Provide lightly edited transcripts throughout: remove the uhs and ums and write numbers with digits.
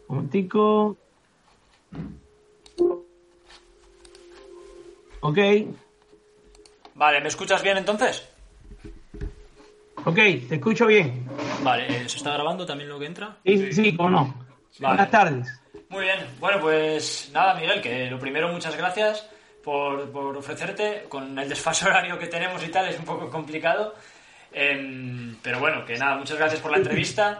Un momentico. Ok. Vale, ¿me escuchas bien entonces? Ok, te escucho bien. Vale, ¿se está grabando también lo que entra? Sí, cómo no. Vale. Buenas tardes. Muy bien, bueno, pues nada, Miguel, que lo primero, muchas gracias por ofrecerte. Con el desfase horario que tenemos y tal, es un poco complicado. Pero bueno, que nada, muchas gracias por la entrevista.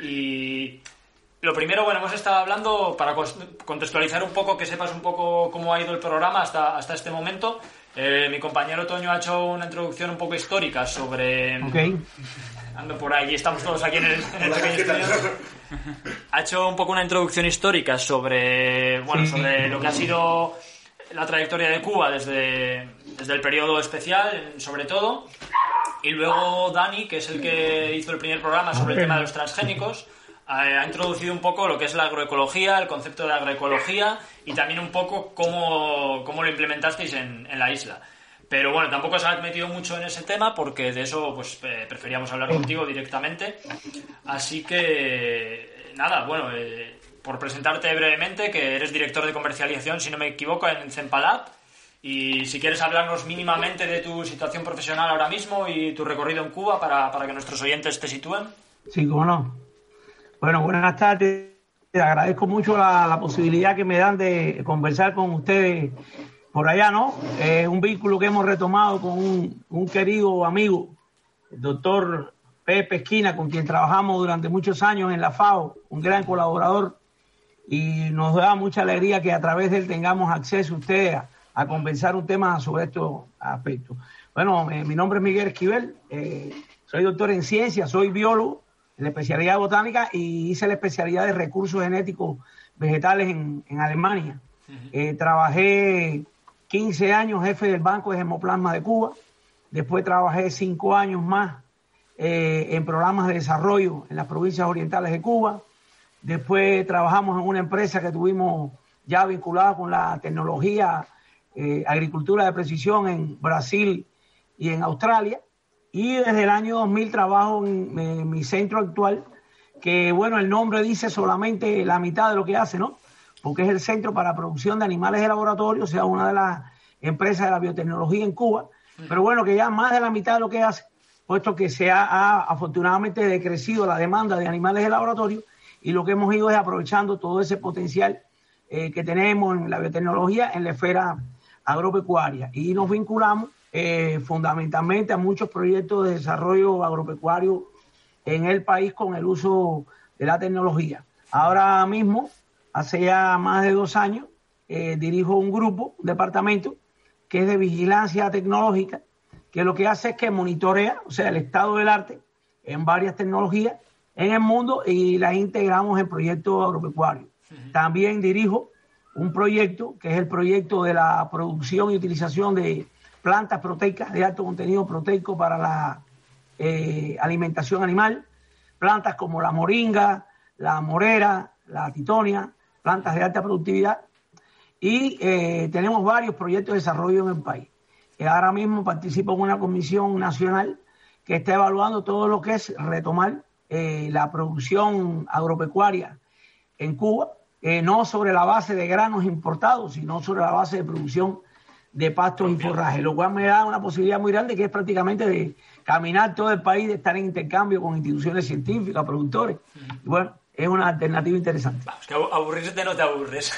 Y lo primero, bueno, hemos estado hablando para contextualizar un poco, que sepas un poco cómo ha ido el programa hasta este momento. Mi compañero Toño ha hecho una introducción un poco histórica sobre... Ok. Ando por ahí, estamos todos aquí en el pequeño estudio. Ha hecho un poco una introducción histórica sobre, bueno, sobre lo que ha sido la trayectoria de Cuba desde el periodo especial, sobre todo. Y luego Dani, que es el que hizo el primer programa sobre el tema de los transgénicos, ha introducido un poco lo que es la agroecología, el concepto de agroecología y también un poco cómo lo implementasteis en la isla. Pero bueno, tampoco se ha metido mucho en ese tema porque de eso pues preferíamos hablar contigo directamente. Así que, nada, bueno, por presentarte brevemente, que eres director de comercialización, si no me equivoco, en Cempalab. Y si quieres hablarnos mínimamente de tu situación profesional ahora mismo y tu recorrido en Cuba para que nuestros oyentes te sitúen. Sí, cómo no. Bueno, buenas tardes. Te agradezco mucho la posibilidad que me dan de conversar con ustedes por allá, ¿no? Un vínculo que hemos retomado con un querido amigo, el doctor Pepe Esquina, con quien trabajamos durante muchos años en la FAO, un gran colaborador, y nos da mucha alegría que a través de él tengamos acceso a ustedes a conversar un tema sobre estos aspectos. Bueno, mi nombre es Miguel Esquivel, soy doctor en ciencias, soy biólogo en la especialidad de botánica y hice la especialidad de recursos genéticos vegetales en Alemania. Trabajé 15 años jefe del Banco de Hemoplasma de Cuba, después trabajé 5 años más en programas de desarrollo en las provincias orientales de Cuba, después trabajamos en una empresa que tuvimos ya vinculada con la tecnología, agricultura de precisión en Brasil y en Australia, y desde el año 2000 trabajo en mi centro actual, que bueno, el nombre dice solamente la mitad de lo que hace, ¿no? Porque es el Centro para Producción de Animales de Laboratorio, o sea, una de las empresas de la biotecnología en Cuba, pero bueno, que ya más de la mitad de lo que hace, puesto que se ha afortunadamente decrecido la demanda de animales de laboratorio, y lo que hemos ido es aprovechando todo ese potencial que tenemos en la biotecnología en la esfera agropecuaria, y nos vinculamos fundamentalmente a muchos proyectos de desarrollo agropecuario en el país con el uso de la tecnología. Ahora mismo, hace ya más de 2 años, dirijo un grupo, un departamento, que es de vigilancia tecnológica, que lo que hace es que monitorea, o sea, el estado del arte en varias tecnologías en el mundo y las integramos en proyectos agropecuarios. También dirijo un proyecto, que es el proyecto de la producción y utilización de plantas proteicas de alto contenido proteico para la alimentación animal, plantas como la moringa, la morera, la titonia, plantas de alta productividad, y tenemos varios proyectos de desarrollo en el país. Ahora mismo participo en una comisión nacional que está evaluando todo lo que es retomar la producción agropecuaria en Cuba, no sobre la base de granos importados, sino sobre la base de producción de pastos y forrajes, lo cual me da una posibilidad muy grande, que es prácticamente de caminar todo el país, de estar en intercambio con instituciones científicas, productores. Y bueno, es una alternativa interesante. Vamos, que aburrirte no te aburres.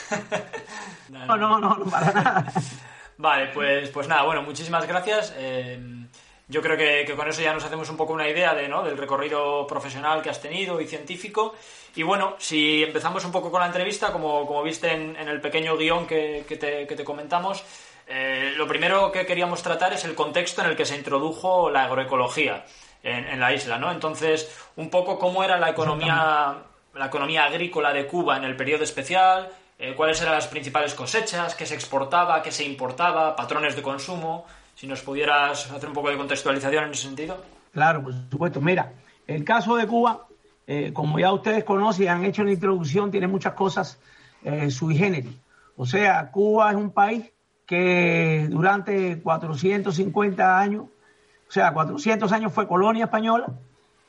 No, para nada. Vale, pues nada, bueno, muchísimas gracias. Yo creo que con eso ya nos hacemos un poco una idea del recorrido profesional que has tenido y científico. Y bueno, si empezamos un poco con la entrevista, como viste en el pequeño guión que te comentamos, lo primero que queríamos tratar es el contexto en el que se introdujo la agroecología en la isla, ¿no? Entonces, un poco cómo era la economía agrícola de Cuba en el periodo especial, cuáles eran las principales cosechas, qué se exportaba, qué se importaba, patrones de consumo. Si nos pudieras hacer un poco de contextualización en ese sentido. Claro, por supuesto. Mira, el caso de Cuba, como ya ustedes conocen y han hecho una introducción, tiene muchas cosas sui generis. O sea, Cuba es un país que durante 450 años, o sea, 400 años fue colonia española,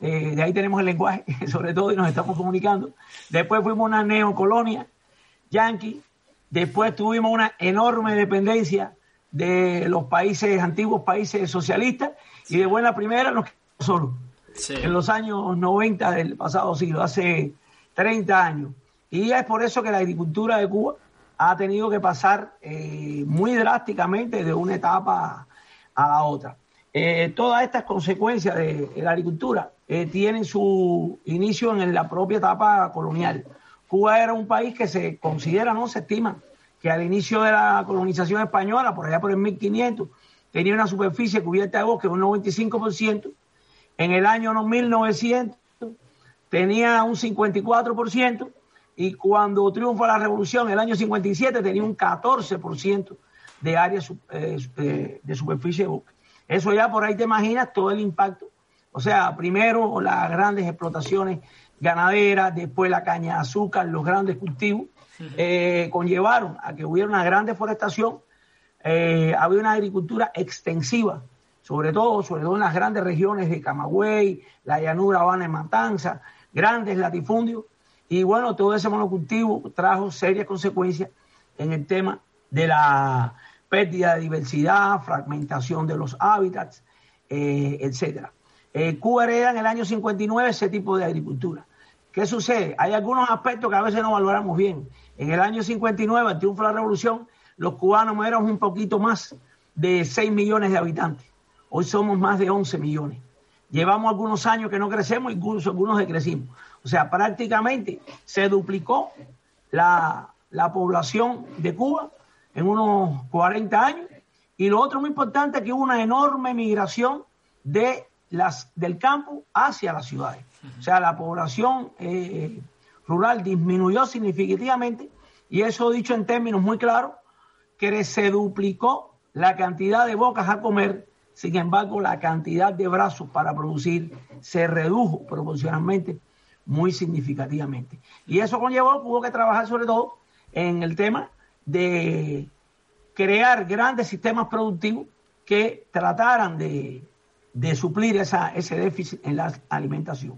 de ahí tenemos el lenguaje, sobre todo, y nos estamos comunicando. Después fuimos una neocolonia yanqui. Después tuvimos una enorme dependencia de los países, antiguos países socialistas, y de buena primera nos quedamos solos. Sí. En los años 90 del pasado siglo, hace 30 años. Y es por eso que la agricultura de Cuba ha tenido que pasar muy drásticamente de una etapa a la otra. Todas estas consecuencias de la agricultura tienen su inicio en la propia etapa colonial. Cuba era un país que se considera, no se estima, que al inicio de la colonización española, por allá por el 1500, tenía una superficie cubierta de bosque de un 95%. En el año 1900 tenía un 54%, y cuando triunfa la revolución, en el año 57, tenía un 14% de área de superficie de bosque. Eso ya por ahí te imaginas todo el impacto. O sea, primero las grandes explotaciones ganaderas, después la caña de azúcar, los grandes cultivos, conllevaron a que hubiera una gran deforestación. Había una agricultura extensiva, sobre todo en las grandes regiones de Camagüey, la llanura Habana y Matanza, grandes latifundios. Y bueno, todo ese monocultivo trajo serias consecuencias en el tema de la pérdida de diversidad, fragmentación de los hábitats, etcétera. Cuba hereda en el año 59 ese tipo de agricultura. ¿Qué sucede? Hay algunos aspectos que a veces no valoramos bien. En el año 59, al triunfo de la revolución, los cubanos éramos un poquito más de 6 millones de habitantes. Hoy somos más de 11 millones. Llevamos algunos años que no crecemos, incluso algunos decrecimos. O sea, prácticamente se duplicó la población de Cuba en unos 40 años. Y lo otro muy importante es que hubo una enorme migración del campo hacia las ciudades. O sea, la población rural disminuyó significativamente, y eso dicho en términos muy claros, que se duplicó la cantidad de bocas a comer. Sin embargo, la cantidad de brazos para producir se redujo proporcionalmente muy significativamente. Y eso conllevó, hubo que trabajar sobre todo en el tema de crear grandes sistemas productivos que trataran de suplir ese déficit en la alimentación.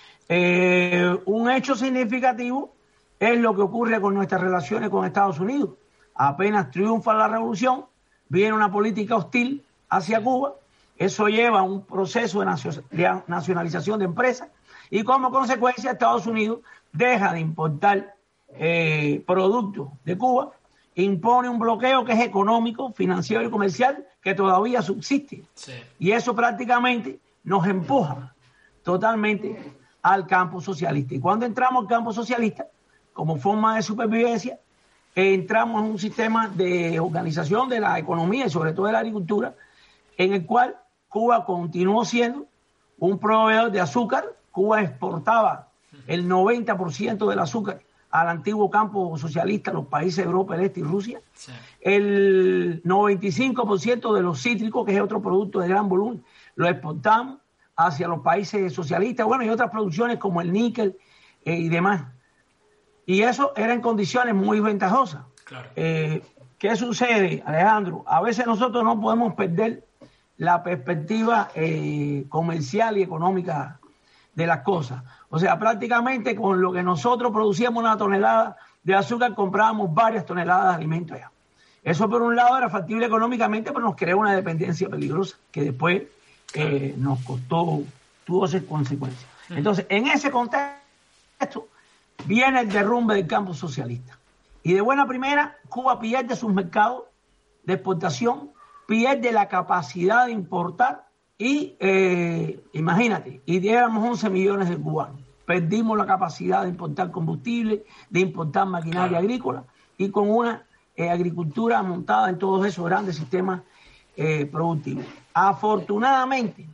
Un hecho significativo es lo que ocurre con nuestras relaciones con Estados Unidos. Apenas triunfa la revolución, viene una política hostil hacia Cuba. Eso lleva a un proceso de nacionalización de empresas, y como consecuencia Estados Unidos deja de importar productos de Cuba, impone un bloqueo que es económico, financiero y comercial, que todavía subsiste. Sí. Y eso prácticamente nos empuja totalmente al campo socialista. Y cuando entramos al campo socialista, como forma de supervivencia, entramos en un sistema de organización de la economía y sobre todo de la agricultura, en el cual Cuba continuó siendo un proveedor de azúcar. Cuba exportaba el 90% del azúcar al antiguo campo socialista, los países de Europa del Este y Rusia. Sí. El 95% de los cítricos, que es otro producto de gran volumen, lo exportamos hacia los países socialistas, bueno, y otras producciones como el níquel y demás. Y eso era en condiciones muy ventajosas. Claro. ¿Qué sucede, Alejandro? A veces nosotros no podemos perder la perspectiva comercial y económica de las cosas. O sea, prácticamente con lo que nosotros producíamos una tonelada de azúcar, comprábamos varias toneladas de alimentos allá. Eso por un lado era factible económicamente, pero nos creó una dependencia peligrosa que después nos costó, tuvo esas consecuencias. Entonces, en ese contexto viene el derrumbe del campo socialista. Y de buena primera, Cuba pierde sus mercados de exportación, pierde la capacidad de importar y, imagínate, y éramos 11 millones de cubanos. Perdimos la capacidad de importar combustible, de importar maquinaria agrícola, y con una agricultura montada en todos esos grandes sistemas productivos. Afortunadamente,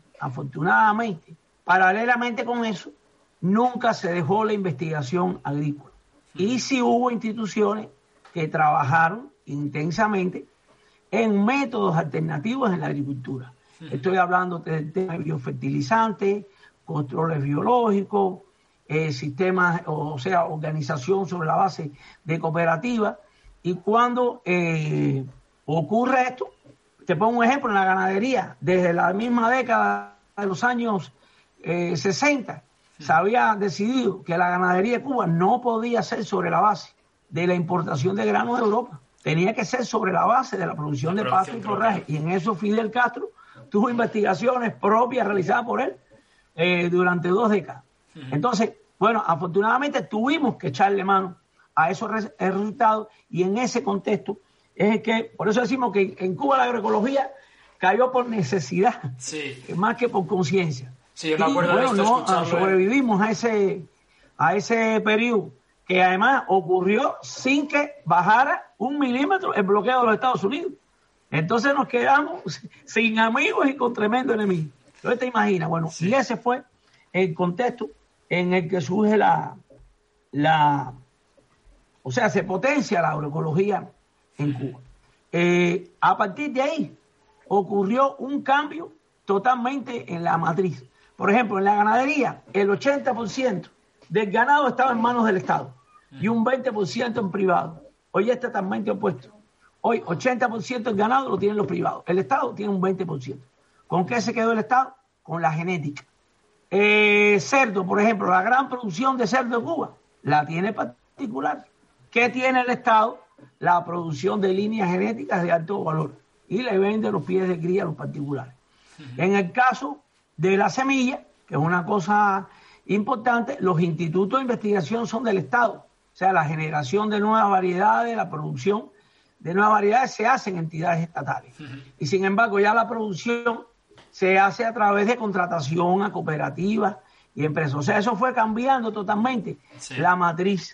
paralelamente con eso, nunca se dejó la investigación agrícola. Y sí hubo instituciones que trabajaron intensamente en métodos alternativos en la agricultura. Estoy hablando del tema de biofertilizantes, controles biológicos, sistemas, o sea, organización sobre la base de cooperativas. Y cuando ocurre esto, te pongo un ejemplo en la ganadería, desde la misma década de los años 60 se había decidido que la ganadería de Cuba no podía ser sobre la base de la importación de granos de Europa. Tenía que ser sobre la base de la producción de pasto y forraje. Y en eso Fidel Castro tuvo investigaciones propias realizadas por él durante 2 décadas. Entonces, bueno, afortunadamente tuvimos que echarle mano a esos resultados, y en ese contexto es el que, por eso decimos que en Cuba la agroecología cayó por necesidad, más que por conciencia. Sí, yo me acuerdo de esto, sobrevivimos a ese periodo, que además ocurrió sin que bajara 1 milímetro el bloqueo de los Estados Unidos. Entonces nos quedamos sin amigos y con tremendo enemigo. Entonces te imaginas, bueno, y ese fue el contexto en el que surge o sea, se potencia la agroecología en Cuba. A partir de ahí ocurrió un cambio totalmente en la matriz. Por ejemplo, en la ganadería, el 80% del ganado estaba en manos del Estado y un 20% en privado. Hoy es totalmente opuesto. Hoy 80% del ganado lo tienen los privados. El Estado tiene un 20%. ¿Con qué se quedó el Estado? Con la genética. Cerdo, por ejemplo, la gran producción de cerdo de Cuba la tiene particular. ¿Qué tiene el Estado? La producción de líneas genéticas de alto valor, y le vende los pies de cría a los particulares. En el caso de la semilla, que es una cosa importante, los institutos de investigación son del Estado. O sea, la generación de nuevas variedades, la producción de nuevas variedades se hace en entidades estatales. Y sin embargo, ya la producción se hace a través de contratación a cooperativas y empresas. O sea, eso fue cambiando totalmente la matriz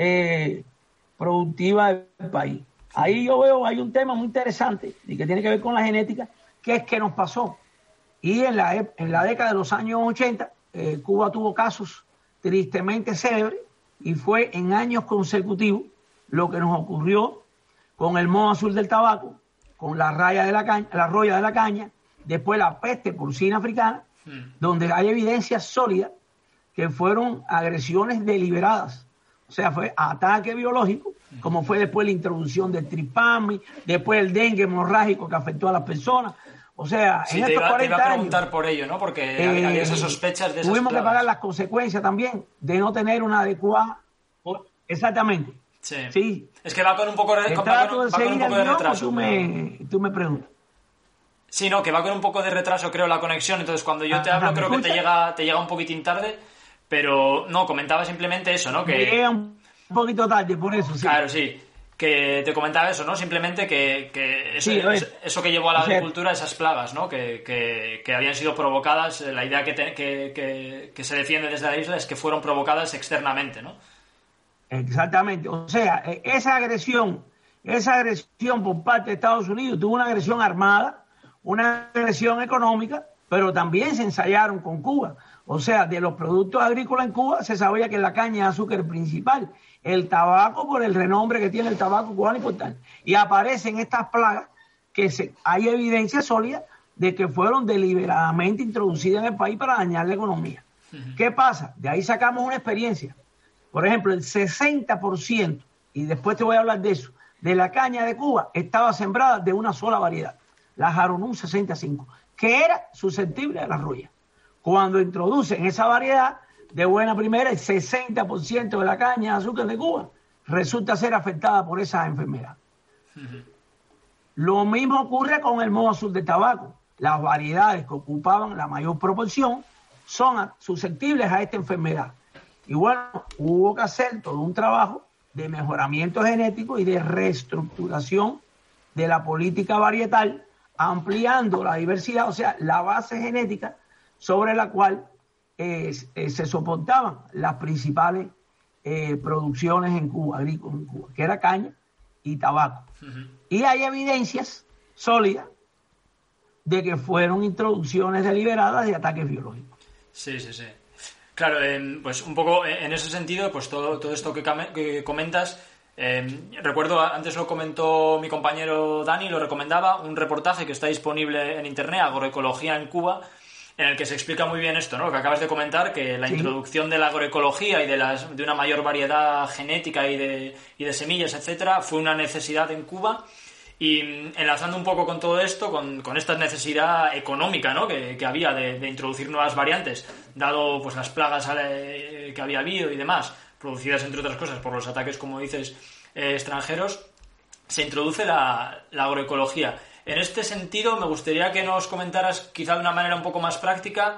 productiva del país. Ahí yo veo, hay un tema muy interesante y que tiene que ver con la genética, que es que nos pasó. Y en la década de los años 80, Cuba tuvo casos tristemente célebres, y fue en años consecutivos lo que nos ocurrió con el moho azul del tabaco, con la roya de la caña, después la peste porcina africana, donde hay evidencias sólidas que fueron agresiones deliberadas. O sea, fue ataque biológico, como fue después la introducción del tripami, después el dengue hemorrágico que afectó a las personas. O sea, en estos 40 años... te iba a preguntar por ello, ¿no? Porque había esas sospechas de esas tuvimos plagas. Que pagar las consecuencias también de no tener una adecuada... Exactamente. Sí. Es que va con un poco de retraso. Tú me preguntas. Sí, no, que va con un poco de retraso, creo, la conexión. Entonces, cuando yo te hablo, creo que te llega un poquitín tarde. Pero no, comentaba simplemente eso, ¿no? Que llega un poquito tarde, por eso, sí. Claro, sí. Que te comentaba eso, ¿no? Simplemente que eso que llevó a la agricultura, esas plagas, ¿no? Que habían sido provocadas. La idea que se defiende desde la isla es que fueron provocadas externamente, ¿no? Exactamente. O sea, esa agresión por parte de Estados Unidos tuvo una agresión armada, una agresión económica, pero también se ensayaron con Cuba. O sea, de los productos agrícolas en Cuba se sabía que la caña de azúcar principal, el tabaco por el renombre que tiene el tabaco cubano importante. Y aparecen estas plagas que hay evidencia sólida de que fueron deliberadamente introducidas en el país para dañar la economía. ¿Qué pasa? De ahí sacamos una experiencia. Por ejemplo, el 60%, y después te voy a hablar de eso, de la caña de Cuba estaba sembrada de una sola variedad, la Jarunum 65, que era susceptible a la roya. Cuando introducen esa variedad, de buena primera, el 60% de la caña de azúcar de Cuba resulta ser afectada por esa enfermedad. Lo mismo ocurre con el moho azul de tabaco. Las variedades que ocupaban la mayor proporción son susceptibles a esta enfermedad. Y bueno, hubo que hacer todo un trabajo de mejoramiento genético y de reestructuración de la política varietal, ampliando la diversidad, o sea, la base genética sobre la cual se soportaban las principales producciones en Cuba, agrícolas en Cuba, que era caña y tabaco. Y hay evidencias sólidas de que fueron introducciones deliberadas de ataques biológicos. Sí. Claro, pues un poco en ese sentido, pues todo esto que comentas, recuerdo, antes lo comentó mi compañero Dani, lo recomendaba, un reportaje que está disponible en internet, Agroecología en Cuba, en el que se explica muy bien esto, ¿no? Lo que acabas de comentar, que la introducción de la agroecología y de una mayor variedad genética y de semillas, etcétera, fue una necesidad en Cuba, Y enlazando un poco con todo esto, con esta necesidad económica, ¿no?, que había de introducir nuevas variantes, dado pues las plagas que había habido y demás, producidas entre otras cosas por los ataques, como dices, extranjeros, se introduce la agroecología. En este sentido, me gustaría que nos comentaras, quizá de una manera un poco más práctica,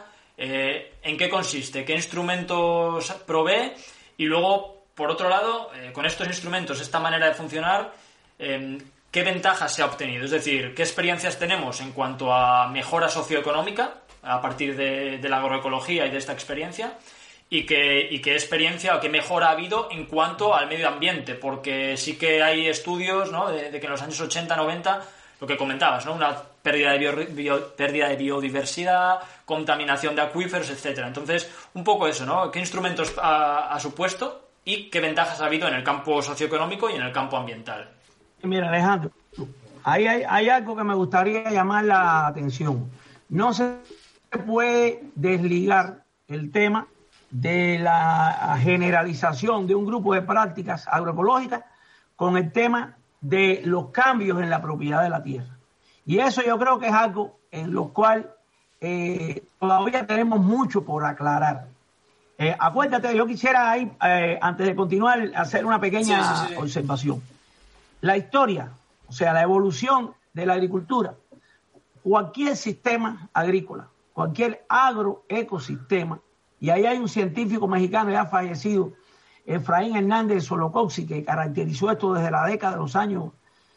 en qué consiste, qué instrumentos provee, y luego, por otro lado, con estos instrumentos, esta manera de funcionar, qué ventajas se ha obtenido. Es decir, qué experiencias tenemos en cuanto a mejora socioeconómica a partir de la agroecología y de esta experiencia, y qué experiencia o qué mejora ha habido en cuanto al medio ambiente, porque sí que hay estudios, ¿no?, de que en los años 80, 90, lo que comentabas, ¿no?, una pérdida de biodiversidad, contaminación de acuíferos, etcétera. Entonces, un poco eso, ¿no? ¿Qué instrumentos ha supuesto y qué ventajas ha habido en el campo socioeconómico y en el campo ambiental? Mira, Alejandro, hay algo que me gustaría llamar la atención. No se puede desligar el tema de la generalización de un grupo de prácticas agroecológicas con el tema de los cambios en la propiedad de la tierra. Y eso yo creo que es algo en lo cual todavía tenemos mucho por aclarar. Acuérdate, yo quisiera ahí, antes de continuar, hacer una pequeña observación. La historia, o sea, la evolución de la agricultura, cualquier sistema agrícola, cualquier agroecosistema, y ahí hay un científico mexicano ya fallecido, Efraín Hernández Solocoxi, que caracterizó esto desde la década de los años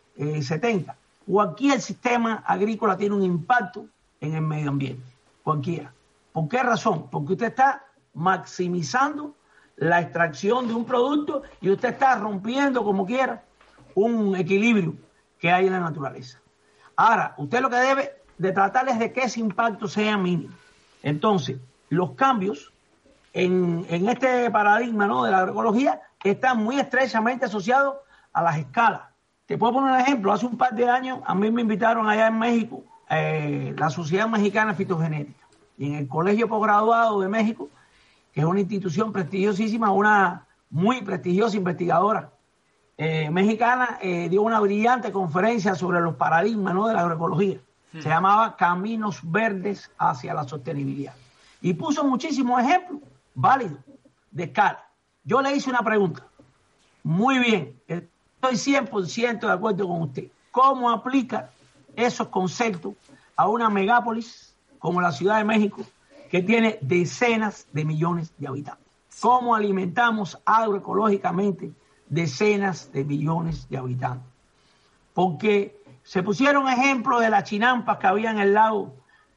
70. Cualquier sistema agrícola tiene un impacto en el medio ambiente, cualquiera. ¿Por qué razón? Porque usted está maximizando la extracción de un producto y usted está rompiendo, como quiera, un equilibrio que hay en la naturaleza. Ahora, usted lo que debe de tratar es de que ese impacto sea mínimo. Entonces, los cambios en este paradigma, ¿no?, de la agroecología están muy estrechamente asociados a las escalas. Te puedo poner un ejemplo. Hace un par de años a mí me invitaron allá en México, la Sociedad Mexicana de Fitogenética, y en el Colegio Posgraduado de México, que es una institución prestigiosísima, una muy prestigiosa investigadora mexicana, dio una brillante conferencia sobre los paradigmas, ¿no?, de la agroecología. Se llamaba Caminos Verdes hacia la Sostenibilidad. Y puso muchísimos ejemplos válidos de escala. Yo le hice una pregunta. Muy bien, estoy 100% de acuerdo con usted. ¿Cómo aplica esos conceptos a una megápolis como la Ciudad de México, que tiene decenas de millones de habitantes? ¿Cómo alimentamos agroecológicamente decenas de millones de habitantes? Porque se pusieron ejemplos de las chinampas que había en el lago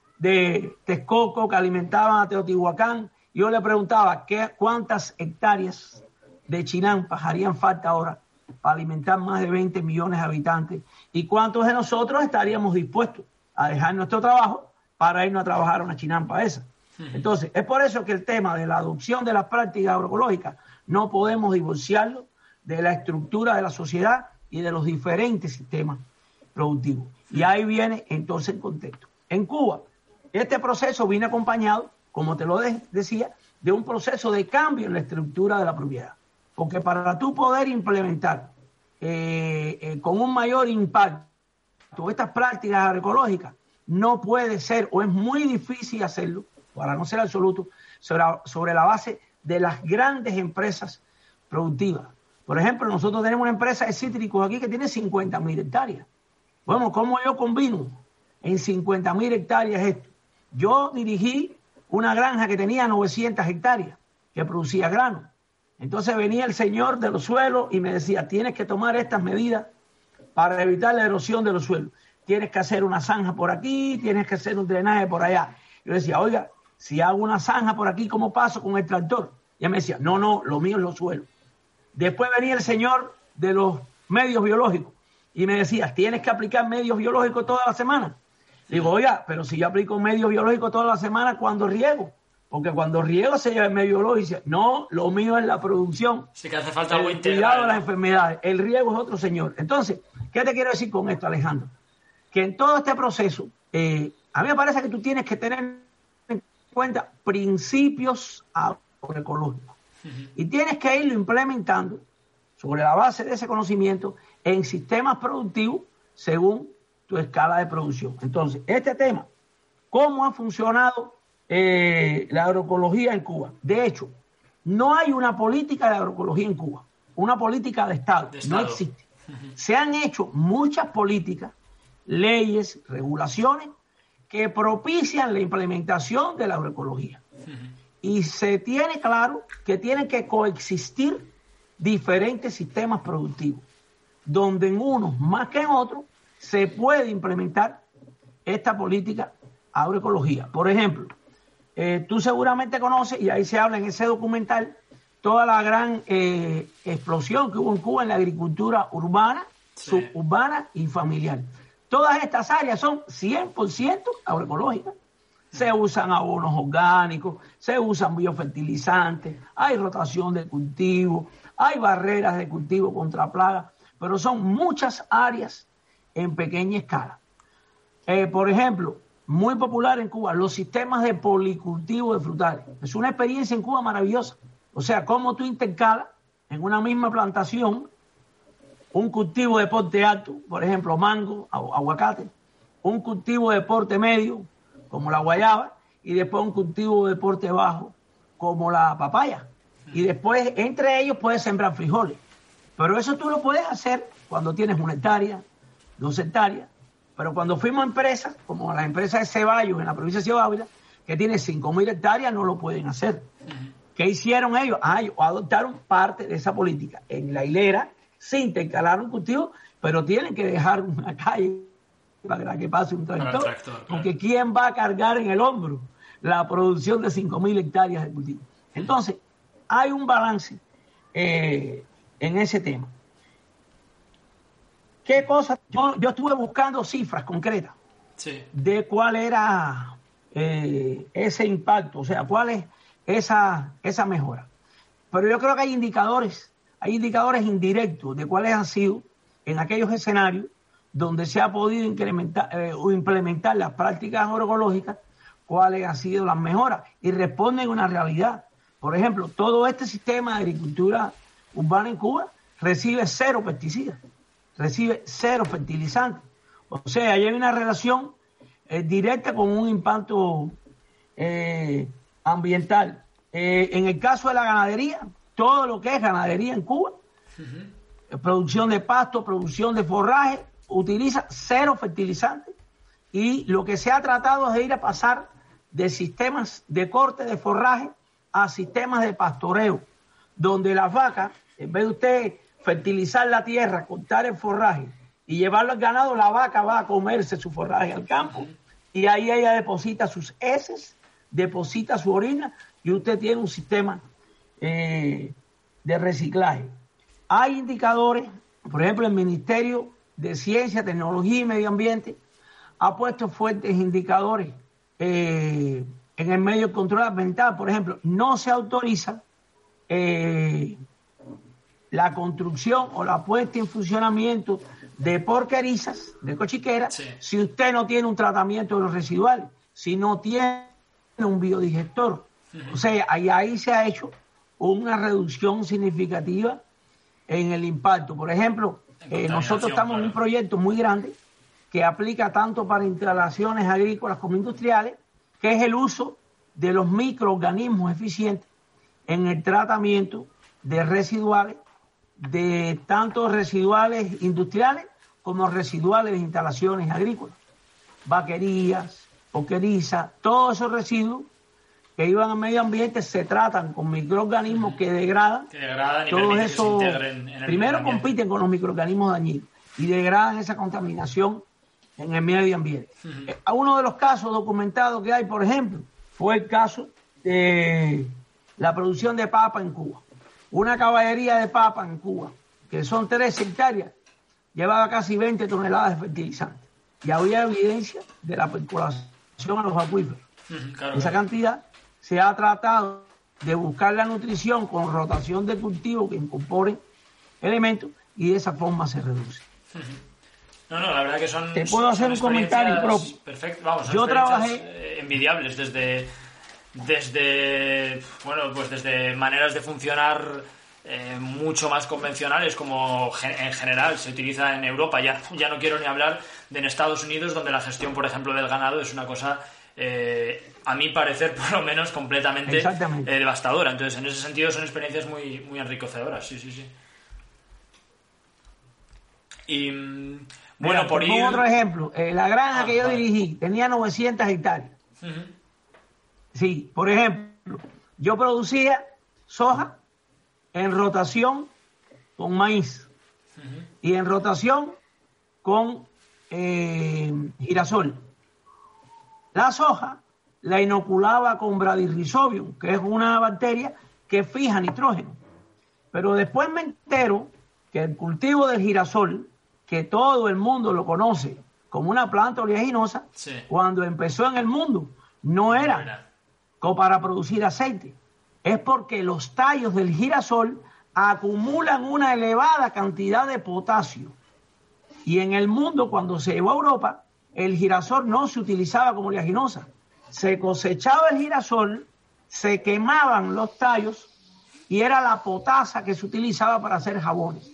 de Texcoco que alimentaban a Teotihuacán. Yo le preguntaba cuántas hectáreas de chinampas harían falta ahora para alimentar más de 20 millones de habitantes y cuántos de nosotros estaríamos dispuestos a dejar nuestro trabajo para irnos a trabajar a una chinampa esa. Entonces, es por eso que el tema de la adopción de las prácticas agroecológicas no podemos divorciarlo de la estructura de la sociedad y de los diferentes sistemas productivos. Y ahí viene entonces el contexto. En Cuba, este proceso viene acompañado, como te lo decía, de un proceso de cambio en la estructura de la propiedad. Porque para tú poder implementar con un mayor impacto estas prácticas agroecológicas, no puede ser o es muy difícil hacerlo, para no ser absoluto, sobre la base de las grandes empresas productivas. Por ejemplo, nosotros tenemos una empresa de cítricos aquí que tiene 50.000 hectáreas. Bueno, ¿cómo yo combino en 50.000 hectáreas esto? Yo dirigí una granja que tenía 900 hectáreas, que producía grano. Entonces venía el señor de los suelos y me decía, tienes que tomar estas medidas para evitar la erosión de los suelos. Tienes que hacer una zanja por aquí, tienes que hacer un drenaje por allá. Yo decía, oiga, si hago una zanja por aquí, ¿cómo paso con el tractor? Y él me decía, no, lo mío es los suelos. Después venía el señor de los medios biológicos y me decía, tienes que aplicar medios biológicos toda la semana. Digo, oiga, pero si yo aplico medios biológicos toda la semana, ¿cuándo riego? Porque cuando riego se lleva el medio biológico y dice, no, lo mío es la producción. Sí que hace falta algo integral. Cuidado de las enfermedades. El riego es otro señor. Entonces, ¿qué te quiero decir con esto, Alejandro? Que en todo este proceso, a mí me parece que tú tienes que tener en cuenta principios agroecológicos. Y tienes que irlo implementando sobre la base de ese conocimiento en sistemas productivos según tu escala de producción. Entonces, este tema, ¿cómo ha funcionado la agroecología en Cuba? De hecho, no hay una política de agroecología en Cuba, una política de Estado. No existe. Se han hecho muchas políticas, leyes, regulaciones que propician la implementación de la agroecología. Y se tiene claro que tienen que coexistir diferentes sistemas productivos, donde en unos más que en otros se puede implementar esta política agroecología. Por ejemplo, tú seguramente conoces, y ahí se habla en ese documental, toda la gran explosión que hubo en Cuba en la agricultura urbana, suburbana y familiar. Todas estas áreas son 100% agroecológicas. Se usan abonos orgánicos, se usan biofertilizantes, hay rotación de cultivo, hay barreras de cultivo contra plagas, pero son muchas áreas en pequeña escala. Por ejemplo, muy popular en Cuba, los sistemas de policultivo de frutales. Es una experiencia en Cuba maravillosa. O sea, cómo tú intercalas en una misma plantación un cultivo de porte alto, por ejemplo, mango, aguacate, un cultivo de porte medio, como la guayaba, y después un cultivo de porte bajo, como la papaya. Y después, entre ellos, puedes sembrar frijoles. Pero eso tú lo puedes hacer cuando tienes 1 hectárea, 2 hectáreas. Pero cuando fuimos a empresas, como las empresas de Ceballos en la provincia de Ciudad Ávila, que tiene 5.000 hectáreas, no lo pueden hacer. ¿Qué hicieron ellos? Adoptaron parte de esa política. En la hilera se intercalaron cultivos, pero tienen que dejar una calle para que pase un tractor. Porque ¿quién va a cargar en el hombro la producción de 5.000 hectáreas de cultivo? Entonces, hay un balance en ese tema. ¿Qué cosa? Yo estuve buscando cifras concretas de cuál era ese impacto, o sea, cuál es esa mejora. Pero yo creo que hay indicadores indirectos de cuáles han sido en aquellos escenarios donde se ha podido implementar las prácticas agroecológicas, cuáles han sido las mejoras y responden a una realidad. Por ejemplo, todo este sistema de agricultura urbana en Cuba recibe 0 pesticidas, recibe 0 fertilizantes. O sea, hay una relación directa con un impacto ambiental. En el caso de la ganadería, todo lo que es ganadería en Cuba, producción de pasto, producción de forraje, utiliza 0 fertilizantes, y lo que se ha tratado es de ir a pasar de sistemas de corte de forraje a sistemas de pastoreo, donde las vacas, en vez de usted fertilizar la tierra, cortar el forraje y llevarlo al ganado, la vaca va a comerse su forraje al campo y ahí ella deposita sus heces, deposita su orina y usted tiene un sistema de reciclaje. Hay indicadores, por ejemplo, el Ministerio de Ciencia, Tecnología y Medio Ambiente ha puesto fuertes indicadores en el medio de control ambiental. Por ejemplo, no se autoriza la construcción o la puesta en funcionamiento de porquerizas, de cochiqueras, si usted no tiene un tratamiento de los residuales, si no tiene un biodigestor. O sea, ahí se ha hecho una reducción significativa en el impacto. Por ejemplo, nosotros estamos en un proyecto muy grande que aplica tanto para instalaciones agrícolas como industriales, que es el uso de los microorganismos eficientes en el tratamiento de residuales, de tanto residuales industriales como residuales de instalaciones agrícolas, vaquerías, porquerizas, todos esos residuos que iban al medio ambiente se tratan con microorganismos que degradan y todos esos esos, se integren en el primero medio ambiente. compiten con los microorganismos dañinos y degradan esa contaminación en el medio ambiente. Uno de los casos documentados que hay, por ejemplo, fue el caso de la producción de papa en Cuba. Una caballería de papa en Cuba, que son 3 hectáreas, llevaba casi 20 toneladas de fertilizantes. Y había evidencia de la percolación a los acuíferos. Esa cantidad se ha tratado de buscar la nutrición con rotación de cultivos que incorporen elementos y de esa forma se reduce. No, la verdad que son. Te puedo hacer un comentario propio. Perfecto, vamos, yo trabajé envidiables desde maneras de funcionar mucho más convencionales, como en general se utiliza en Europa. Ya no quiero ni hablar de en Estados Unidos, donde la gestión, por ejemplo, del ganado es una cosa, a mi parecer, por lo menos, completamente devastadora. Entonces, en ese sentido, son experiencias muy, muy enriquecedoras. Sí. Y bueno, mira, por ir... otro ejemplo, la granja que yo dirigí tenía 900 hectáreas. Uh-huh. Sí, por ejemplo, yo producía soja en rotación con maíz y en rotación con girasol. La soja la inoculaba con Bradyrhizobium, que es una bacteria que fija nitrógeno. Pero después me entero que el cultivo del girasol, que todo el mundo lo conoce como una planta oleaginosa, cuando empezó en el mundo no era para producir aceite. Es porque los tallos del girasol acumulan una elevada cantidad de potasio. Y en el mundo, cuando se llevó a Europa, el girasol no se utilizaba como oleaginosa. Se cosechaba el girasol, se quemaban los tallos y era la potasa que se utilizaba para hacer jabones.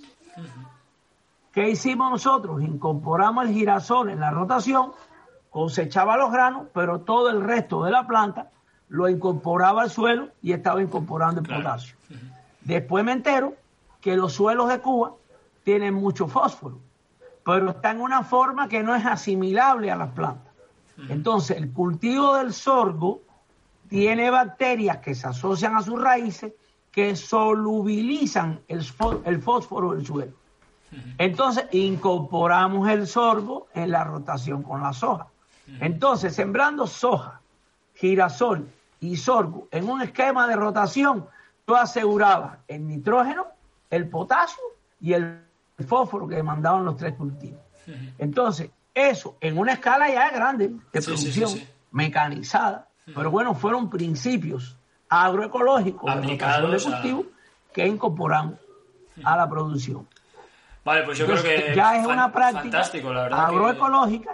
¿Qué hicimos nosotros? Incorporamos el girasol en la rotación, cosechaba los granos, pero todo el resto de la planta lo incorporaba al suelo y estaba incorporando el potasio. Después me entero que los suelos de Cuba tienen mucho fósforo, pero está en una forma que no es asimilable a las plantas. Entonces, el cultivo del sorgo tiene bacterias que se asocian a sus raíces que solubilizan el fósforo del suelo. Entonces, incorporamos el sorgo en la rotación con la soja. Entonces, sembrando soja, girasol y sorgo en un esquema de rotación, tú asegurabas el nitrógeno, el potasio y el fósforo que demandaban los tres cultivos. Entonces, eso en una escala ya grande de producción, mecanizada, pero bueno, fueron principios agroecológicos aplicados de cultivo que incorporamos a la producción. Vale, pues yo Entonces, creo que ya es una práctica la verdad, agroecológica.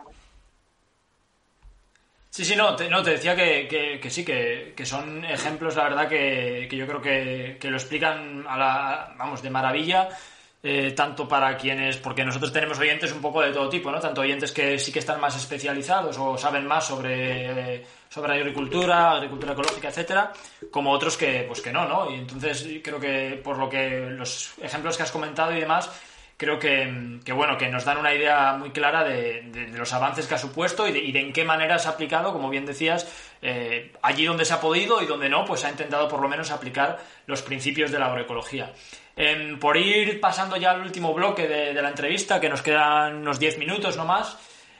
Sí, no, te decía que sí, que son ejemplos, la verdad, que yo creo que lo explican de maravilla, tanto para quienes, porque nosotros tenemos oyentes un poco de todo tipo, ¿no? Tanto oyentes que sí que están más especializados o saben más sobre agricultura ecológica, etcétera, como otros que no, y entonces creo que por lo que los ejemplos que has comentado y demás, creo que nos dan una idea muy clara de los avances que ha supuesto y de en qué manera se ha aplicado, como bien decías, allí donde se ha podido y donde no, pues se ha intentado por lo menos aplicar los principios de la agroecología. Por ir pasando ya al último bloque de la entrevista, que nos quedan unos 10 minutos no más,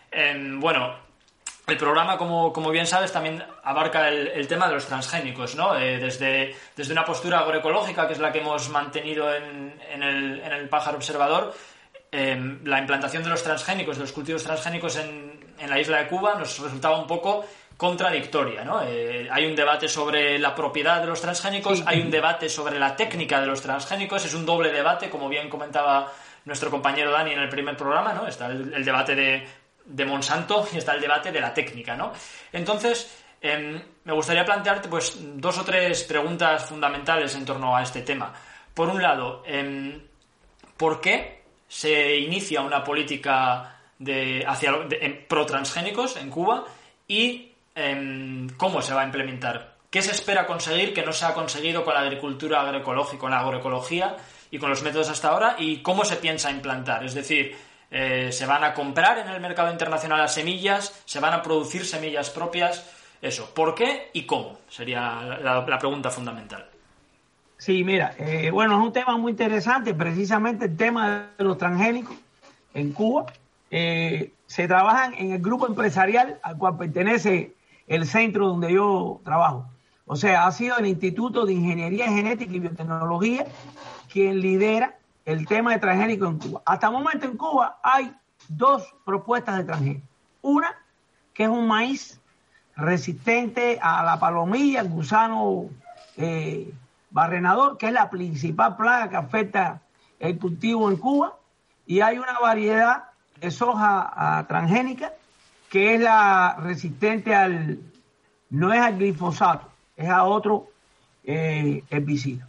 el programa, como bien sabes, también abarca el tema de los transgénicos, ¿no? Desde una postura agroecológica, que es la que hemos mantenido en el Pájaro Observador, la implantación de los transgénicos, de los cultivos transgénicos en la isla de Cuba, nos resultaba un poco contradictoria, ¿no? Hay un debate sobre la propiedad de los transgénicos, hay un debate sobre la técnica de los transgénicos, es un doble debate, como bien comentaba nuestro compañero Dani en el primer programa, ¿no? Está el debate de Monsanto y está el debate de la técnica, ¿no? Entonces, me gustaría plantearte pues 2 o 3 preguntas fundamentales en torno a este tema. Por un lado, ¿por qué se inicia una política pro transgénicos en Cuba? Y ¿cómo se va a implementar? ¿Qué se espera conseguir que no se ha conseguido con la agricultura agroecológica, con la agroecología y con los métodos hasta ahora? ¿Y cómo se piensa implantar? Es decir, ¿se van a comprar en el mercado internacional las semillas? ¿Se van a producir semillas propias? Eso, ¿por qué y cómo? Sería la pregunta fundamental. Sí, mira, es un tema muy interesante, precisamente el tema de los transgénicos en Cuba. Se trabajan en el grupo empresarial al cual pertenece el centro donde yo trabajo. O sea, ha sido el Instituto de Ingeniería Genética y Biotecnología quien lidera el tema de transgénicos en Cuba. Hasta el momento en Cuba hay 2 propuestas de transgénicos. Una, que es un maíz resistente a la palomilla, al gusano barrenador, que es la principal plaga que afecta el cultivo en Cuba. Y hay una variedad de soja transgénica que es la resistente no es al glifosato, es a otro herbicida.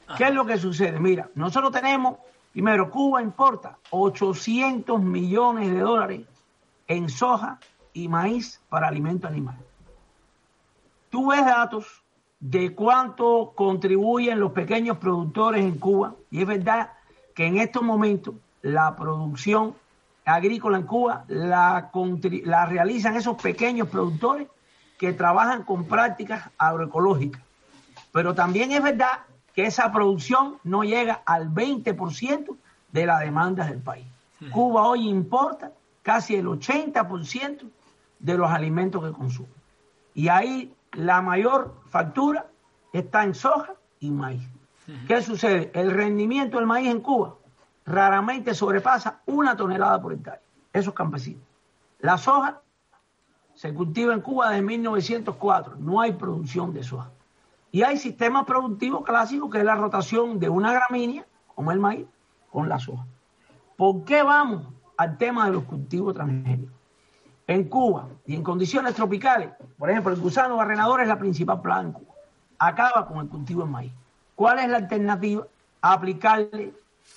¿Qué es lo que sucede? Mira, nosotros tenemos, primero, Cuba importa 800 millones de dólares en soja y maíz para alimento animal. Tú ves datos de cuánto contribuyen los pequeños productores en Cuba, y es verdad que en estos momentos la producción agrícola en Cuba la realizan esos pequeños productores que trabajan con prácticas agroecológicas. Pero también es verdad que esa producción no llega al 20% de la demanda del país. Cuba hoy importa casi el 80% de los alimentos que consume. Y ahí la mayor factura está en soja y maíz. ¿Qué sucede? El rendimiento del maíz en Cuba raramente sobrepasa 1 tonelada por hectárea. Eso es campesino. La soja se cultiva en Cuba desde 1904. No hay producción de soja. Y hay sistemas productivos clásicos, que es la rotación de una gramínea, como el maíz, con la soja. ¿Por qué vamos al tema de los cultivos transgénicos? En Cuba y en condiciones tropicales, por ejemplo, el gusano barrenador es la principal plaga en Cuba. Acaba con el cultivo de maíz. ¿Cuál es la alternativa? Aplicarle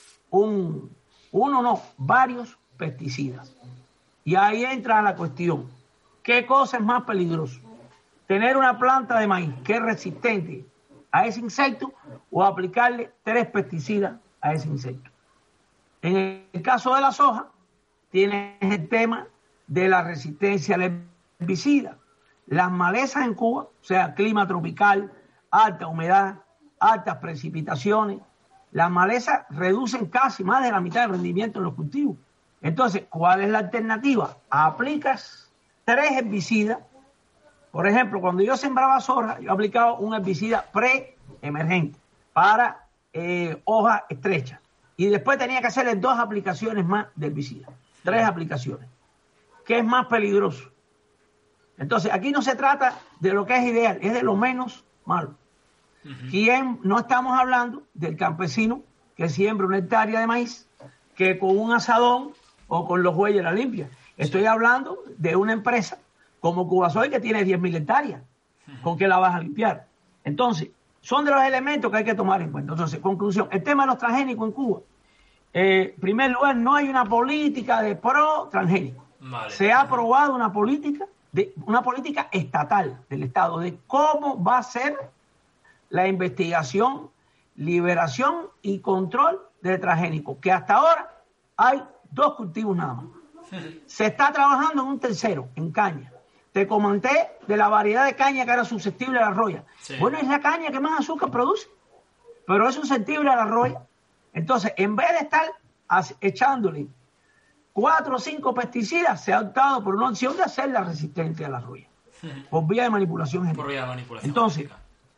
varios pesticidas. Y ahí entra la cuestión. ¿Qué cosa es más peligroso? ¿Tener una planta de maíz que es resistente a ese insecto o aplicarle 3 pesticidas a ese insecto? En el caso de la soja, tienes el tema de la resistencia al herbicida. Las malezas en Cuba, o sea, clima tropical, alta humedad, altas precipitaciones, las malezas reducen casi más de la mitad del rendimiento en los cultivos. Entonces, ¿cuál es la alternativa? Aplicas 3 herbicidas. Por ejemplo, cuando yo sembraba soja, yo aplicaba un herbicida pre-emergente para hojas estrechas. Y después tenía que hacerle 2 aplicaciones más de herbicida. 3 aplicaciones. ¿Qué es más peligroso? Entonces, aquí no se trata de lo que es ideal, es de lo menos malo. No estamos hablando del campesino que siembra 1 hectárea de maíz, que con un asadón o con los bueyes la limpia. Estoy hablando de una empresa como Cubasoy, que tiene 10.000 hectáreas. ¿Con qué la vas a limpiar? Entonces, son de los elementos que hay que tomar en cuenta. Entonces, conclusión, el tema de los transgénicos en Cuba. En primer lugar, no hay una política de pro transgénico. Vale. Se ha aprobado una política estatal del Estado de cómo va a ser la investigación, liberación y control de transgénicos, que hasta ahora hay 2 cultivos nada más. Se está trabajando en un tercero, en caña. Te comenté de la variedad de caña que era susceptible a la roya. Sí. Bueno, es la caña que más azúcar produce, pero es susceptible a la roya. Entonces, en vez de estar echándole 4 o 5 pesticidas, se ha optado por una opción de hacerla resistente a la roya, por vía de manipulación genética. Por vía de manipulación. Entonces,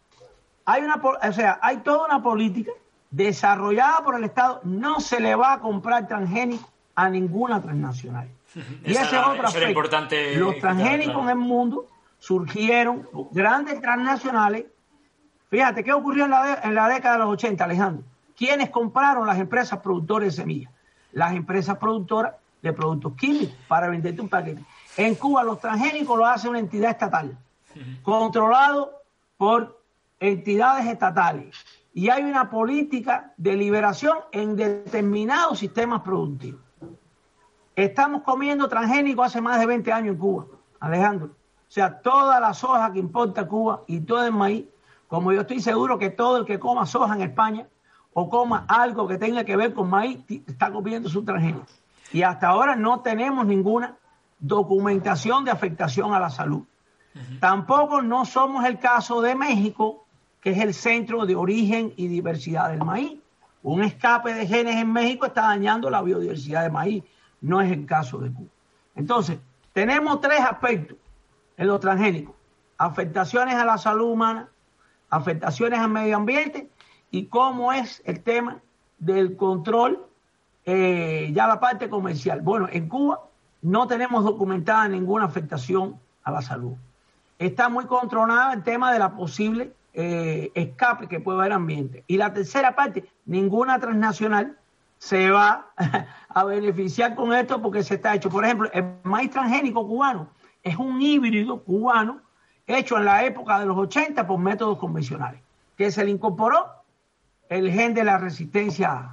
hay toda una política desarrollada por el Estado. No se le va a comprar transgénico a ninguna transnacional. Y ese es otro aspecto. Importante. Los transgénicos en el mundo surgieron, grandes transnacionales. Fíjate, ¿qué ocurrió en la década de los 80, Alejandro? ¿Quiénes compraron las empresas productoras de semillas? Las empresas productoras de productos químicos para venderte un paquete. En Cuba los transgénicos lo hace una entidad estatal, controlado por entidades estatales. Y hay una política de liberación en determinados sistemas productivos. Estamos comiendo transgénicos hace más de 20 años en Cuba, Alejandro. O sea, toda la soja que importa Cuba y todo el maíz, como yo estoy seguro que todo el que coma soja en España o coma algo que tenga que ver con maíz, está comiendo su transgénico. Y hasta ahora no tenemos ninguna documentación de afectación a la salud. Tampoco no somos el caso de México, que es el centro de origen y diversidad del maíz. Un escape de genes en México está dañando la biodiversidad del maíz. No es el caso de Cuba. Entonces, tenemos 3 aspectos en los transgénicos: afectaciones a la salud humana, afectaciones al medio ambiente y cómo es el tema del control, ya la parte comercial. Bueno, en Cuba no tenemos documentada ninguna afectación a la salud. Está muy controlada el tema de la posible escape que puede haber ambiente. Y la tercera parte, ninguna transnacional se va a beneficiar con esto porque se está hecho. Por ejemplo, el maíz transgénico cubano es un híbrido cubano hecho en la época de los 80 por métodos convencionales, que se le incorporó el gen de la resistencia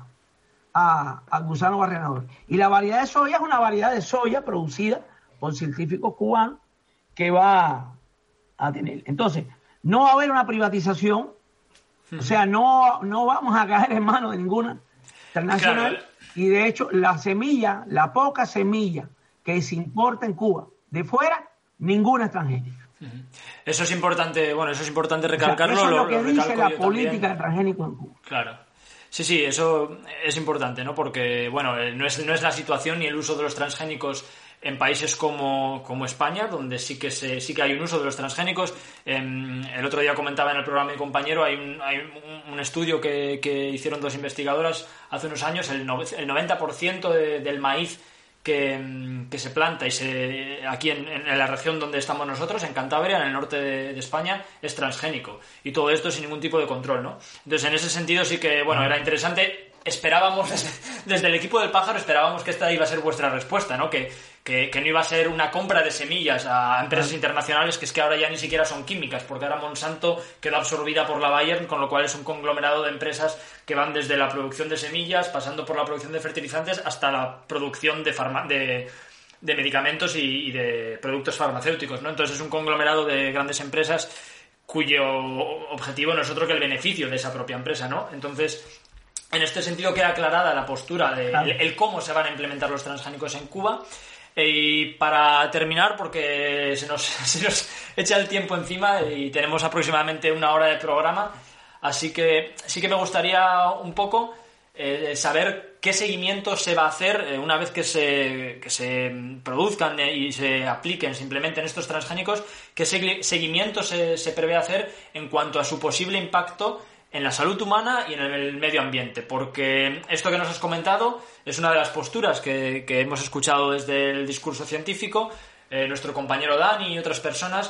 a gusano barrenador. Y la variedad de soya es una variedad de soya producida por científicos cubanos que va a tener. Entonces, no va a haber una privatización, o sea, no vamos a caer en manos de ninguna internacional. Claro. Y de hecho, la poca semilla que se importa en Cuba de fuera, ninguna extranjera. Eso es importante, recalcarlo. O sea, eso es lo que dice la política de transgénicos en Cuba. Claro. Sí, eso es importante, ¿no? Porque, no es la situación ni el uso de los transgénicos en países como España, donde sí que hay un uso de los transgénicos. El otro día comentaba en el programa mi compañero, hay un estudio que hicieron dos investigadoras hace unos años, el 90% del maíz que se planta aquí en la región donde estamos nosotros, en Cantabria, en el norte de España, es transgénico. Y todo esto sin ningún tipo de control, ¿no? Entonces, en ese sentido sí que, era interesante. Esperábamos, desde el equipo del pájaro, esperábamos que esta iba a ser vuestra respuesta, ¿no? Que no iba a ser una compra de semillas a empresas internacionales, que es que ahora ya ni siquiera son químicas, porque ahora Monsanto quedó absorbida por la Bayer, con lo cual es un conglomerado de empresas que van desde la producción de semillas, pasando por la producción de fertilizantes, hasta la producción de medicamentos y de productos farmacéuticos, ¿no? Entonces es un conglomerado de grandes empresas cuyo objetivo no es otro que el beneficio de esa propia empresa, ¿no? Entonces, en este sentido queda aclarada la postura de el cómo se van a implementar los transgénicos en Cuba. Y para terminar, porque se nos echa el tiempo encima y tenemos aproximadamente 1 hora de programa, así que sí que me gustaría un poco saber qué seguimiento se va a hacer una vez que se produzcan y se apliquen, se implementen estos transgénicos, qué seguimiento se prevé hacer en cuanto a su posible impacto en la salud humana y en el medio ambiente, porque esto que nos has comentado es una de las posturas que hemos escuchado desde el discurso científico, nuestro compañero Dani y otras personas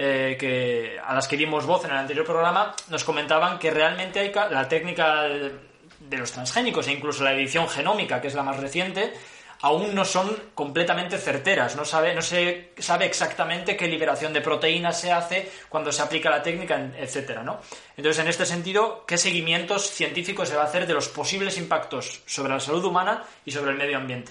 a las que dimos voz en el anterior programa nos comentaban que realmente la técnica de los transgénicos e incluso la edición genómica, que es la más reciente, aún no son completamente certeras, no se sabe exactamente qué liberación de proteínas se hace cuando se aplica la técnica, etcétera, ¿no? Entonces, en este sentido, ¿qué seguimientos científicos se va a hacer de los posibles impactos sobre la salud humana y sobre el medio ambiente?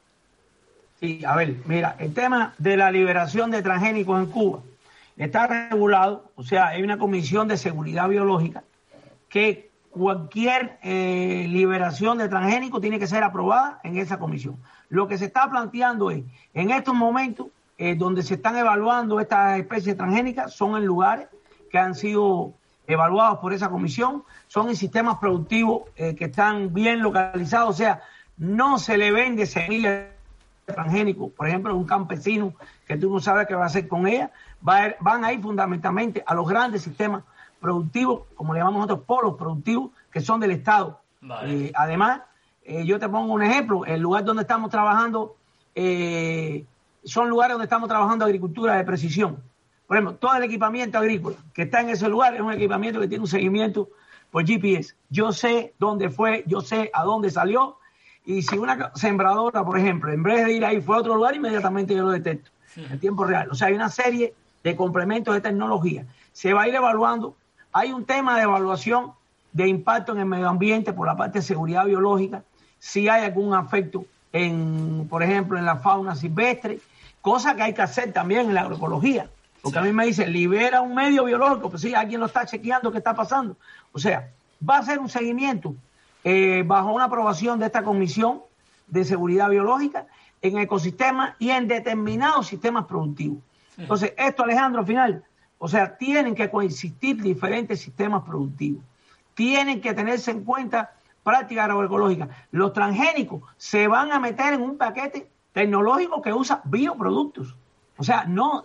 Sí, a ver, mira, el tema de la liberación de transgénicos en Cuba está regulado, o sea, hay una comisión de seguridad biológica que cualquier liberación de transgénicos tiene que ser aprobada en esa comisión. Lo que se está planteando es, en estos momentos, donde se están evaluando estas especies transgénicas, son en lugares que han sido evaluados por esa comisión, son en sistemas productivos que están bien localizados, o sea, no se le vende semillas de transgénicos, por ejemplo, un campesino que tú no sabes qué va a hacer con ella, van a ir fundamentalmente a los grandes sistemas productivos, como le llamamos nosotros, polos productivos, que son del Estado. Vale. Además, yo te pongo un ejemplo, el lugar donde estamos trabajando, son lugares donde estamos trabajando agricultura de precisión. Por ejemplo, todo el equipamiento agrícola que está en ese lugar es un equipamiento que tiene un seguimiento por GPS. Yo sé dónde fue, yo sé a dónde salió, y si una sembradora, por ejemplo, en vez de ir ahí fue a otro lugar, inmediatamente yo lo detecto en tiempo real. O sea, hay una serie de complementos de tecnología. Se va a ir evaluando. Hay un tema de evaluación de impacto en el medio ambiente por la parte de seguridad biológica, si hay algún afecto por ejemplo, en la fauna silvestre, cosa que hay que hacer también en la agroecología. Porque a mí me dicen, libera un medio biológico, pues sí, alguien lo está chequeando qué está pasando. O sea, va a ser un seguimiento bajo una aprobación de esta Comisión de Seguridad Biológica en ecosistemas y en determinados sistemas productivos. Entonces, esto, Alejandro, al final, o sea, tienen que coexistir diferentes sistemas productivos. Tienen que tenerse en cuenta prácticas agroecológicas. Los transgénicos se van a meter en un paquete tecnológico que usa bioproductos. No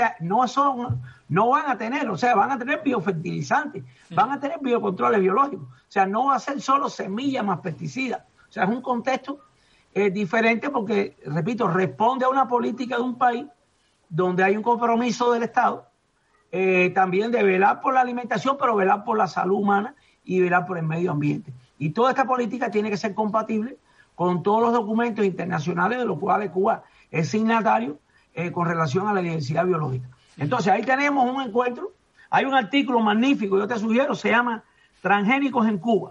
van a tener, van a tener biofertilizantes, van a tener biocontroles biológicos. O sea, no va a ser solo semillas más pesticidas. O sea, es un contexto diferente porque, repito, responde a una política de un país donde hay un compromiso del Estado también de velar por la alimentación, pero velar por la salud humana y velar por el medio ambiente. Y toda esta política tiene que ser compatible con todos los documentos internacionales de los cuales Cuba es signatario con relación a la diversidad biológica. Entonces, ahí tenemos un encuentro. Hay un artículo magnífico, yo te sugiero, se llama Transgénicos en Cuba.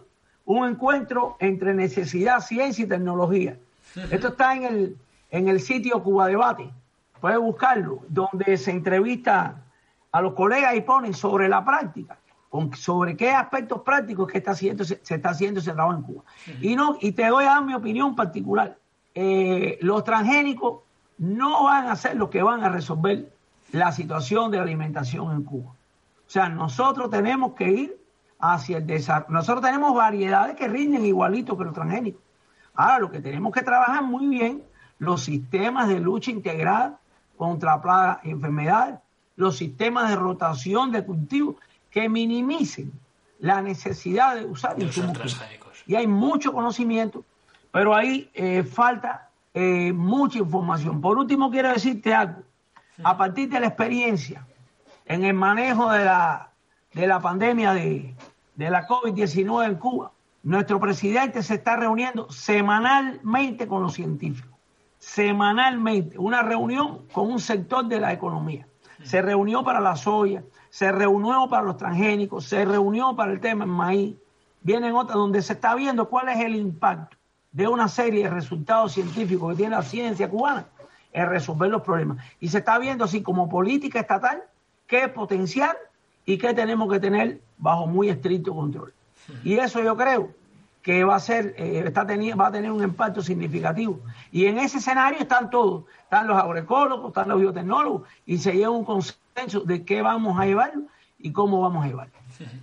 un encuentro entre necesidad, ciencia y tecnología. Esto está en el sitio Cuba Debate, puedes buscarlo, donde se entrevista a los colegas y ponen sobre la práctica, sobre qué aspectos prácticos que se está haciendo ese trabajo en Cuba. Y te doy a dar mi opinión particular. Los transgénicos no van a ser los que van a resolver la situación de la alimentación en Cuba. O sea, nosotros tenemos que ir hacia el desarrollo. Nosotros tenemos variedades que rinden igualito que los transgénicos. Ahora, lo que tenemos que trabajar muy bien, los sistemas de lucha integrada contra plagas y enfermedades, los sistemas de rotación de cultivos que minimicen la necesidad de usar insumos transgénicos. Y hay mucho conocimiento, pero ahí falta mucha información. Por último, quiero decirte algo. A partir de la experiencia en el manejo de la pandemia de la COVID-19 en Cuba, nuestro presidente se está reuniendo semanalmente con los científicos. Semanalmente, una reunión con un sector de la economía. Se reunió para la soya, se reunió para los transgénicos, se reunió para el tema del maíz. Vienen otras donde se está viendo cuál es el impacto de una serie de resultados científicos que tiene la ciencia cubana en resolver los problemas. Y se está viendo así como política estatal qué potencial y qué tenemos que tener bajo muy estricto control. Y eso yo creo que va a ser, va a tener un impacto significativo. Y en ese escenario están todos, están los agroecólogos, están los biotecnólogos, y se lleva un consenso de qué vamos a llevar y cómo vamos a llevarlo.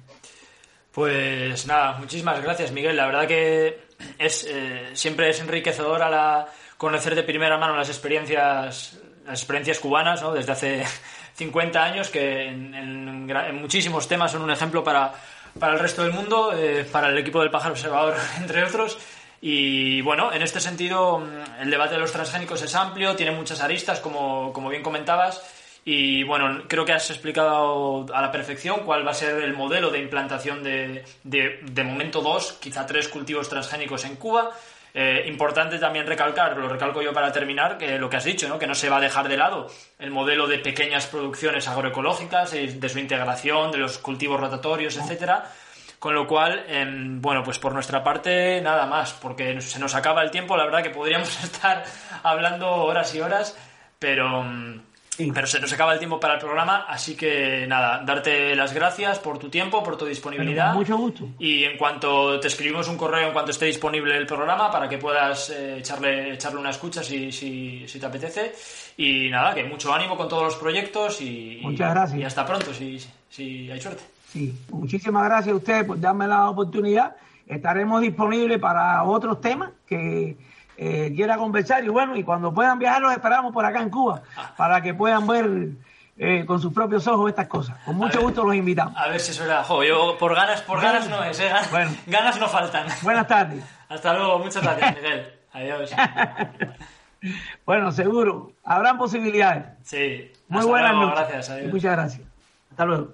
Pues nada, muchísimas gracias, Miguel. La verdad que siempre es enriquecedora conocer de primera mano las experiencias cubanas, ¿no? Desde hace 50 años, que en muchísimos temas son un ejemplo para el resto del mundo, para el equipo del Pájaro Observador, entre otros. Y bueno, en este sentido, el debate de los transgénicos es amplio, tiene muchas aristas, como bien comentabas. Y bueno, creo que has explicado a la perfección cuál va a ser el modelo de implantación de momento 2, quizá 3 cultivos transgénicos en Cuba. Importante también recalcar, lo recalco yo para terminar, que lo que has dicho, ¿no? Que no se va a dejar de lado el modelo de pequeñas producciones agroecológicas, de su integración, de los cultivos rotatorios, etcétera. Con lo cual, bueno, pues por nuestra parte nada más, porque se nos acaba el tiempo. La verdad que podríamos estar hablando horas y horas, pero se nos acaba el tiempo para el programa, así que nada, darte las gracias por tu tiempo, por tu disponibilidad. Con mucho gusto. Y en cuanto te escribimos un correo en cuanto esté disponible el programa para que puedas echarle una escucha si te apetece. Y nada, que mucho ánimo con todos los proyectos y muchas gracias. Y hasta pronto, si hay suerte. Sí, muchísimas gracias a ustedes por darme la oportunidad. Estaremos disponibles para otros temas que quiera conversar, y bueno, y cuando puedan viajar los esperamos por acá en Cuba para que puedan ver con sus propios ojos estas cosas. Con mucho gusto los invitamos. A ver si eso era. Yo por ganas no es, bueno, ganas no faltan. Buenas tardes. Hasta luego, muchas gracias, Miguel. Adiós. Bueno, seguro, habrán posibilidades. Sí. Muy buenas noches. Gracias, adiós. Muchas gracias. Hasta luego.